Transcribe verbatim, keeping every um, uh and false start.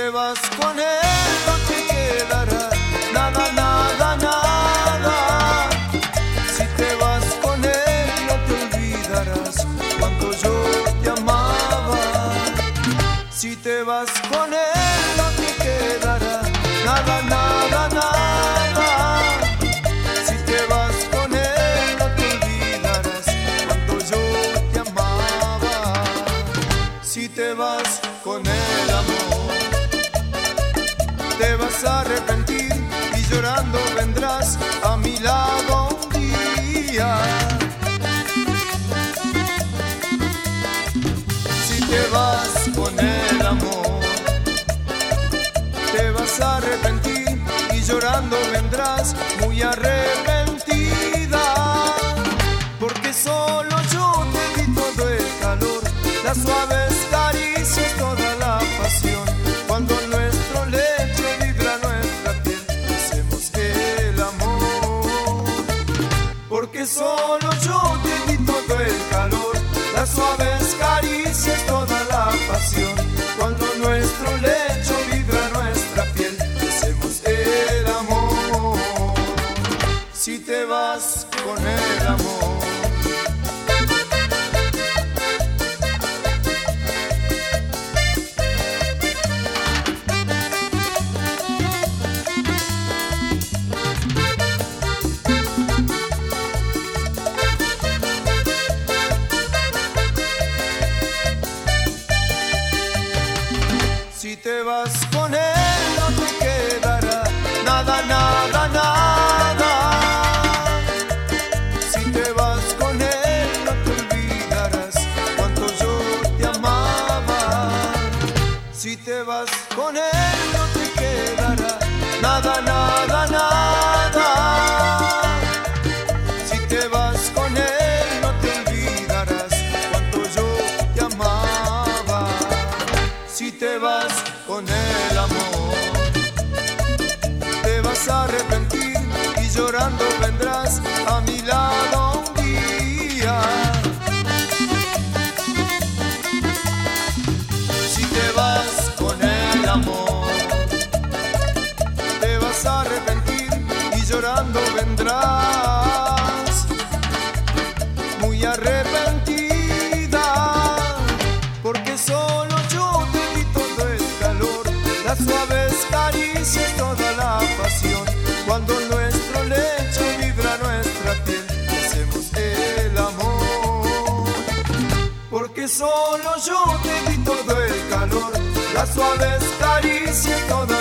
te vas con él no te quedará nada, nada, nada. Si te vas con él no te olvidarás cuando yo te amaba. Si te vas con él no te quedará nada, nada, nada. Si te vas con él no te olvidarás cuando yo te amaba. Si te vas con el amor te vas a arrepentir y llorando vendrás a mi lado un día. Si te vas con el amor te vas a arrepentir y llorando vendrás muy arrepentida, porque solo yo te di todo el calor, las suaves caricias, toda la pasión. Cuando nuestro lecho vibra nuestra piel, hacemos el amor. Porque solo yo te di todo el calor, las suaves caricias, toda la pasión. Cuando nuestro lecho vibra nuestra piel, hacemos el amor. Si te vas con el amor. Si te vas con él no te quedará nada, nada, nada. Si te vas con él no te olvidarás cuánto yo te amaba. Si te vas con él no te quedará nada, nada, nada. Si te vas con él no te olvidarás cuánto yo te amaba. Si te vas con el amor te vas a arrepentir y llorando vendrás a mi lado un día. Si te vas con el amor te vas a arrepentir y llorando vendrás muy arrepentida, porque solo yo te di todo el calor, las suaves caricias, toda la pasión. Cuando nuestro lecho vibra nuestra piel, hacemos el amor. Porque solo yo te di todo el calor, las suaves caricias, toda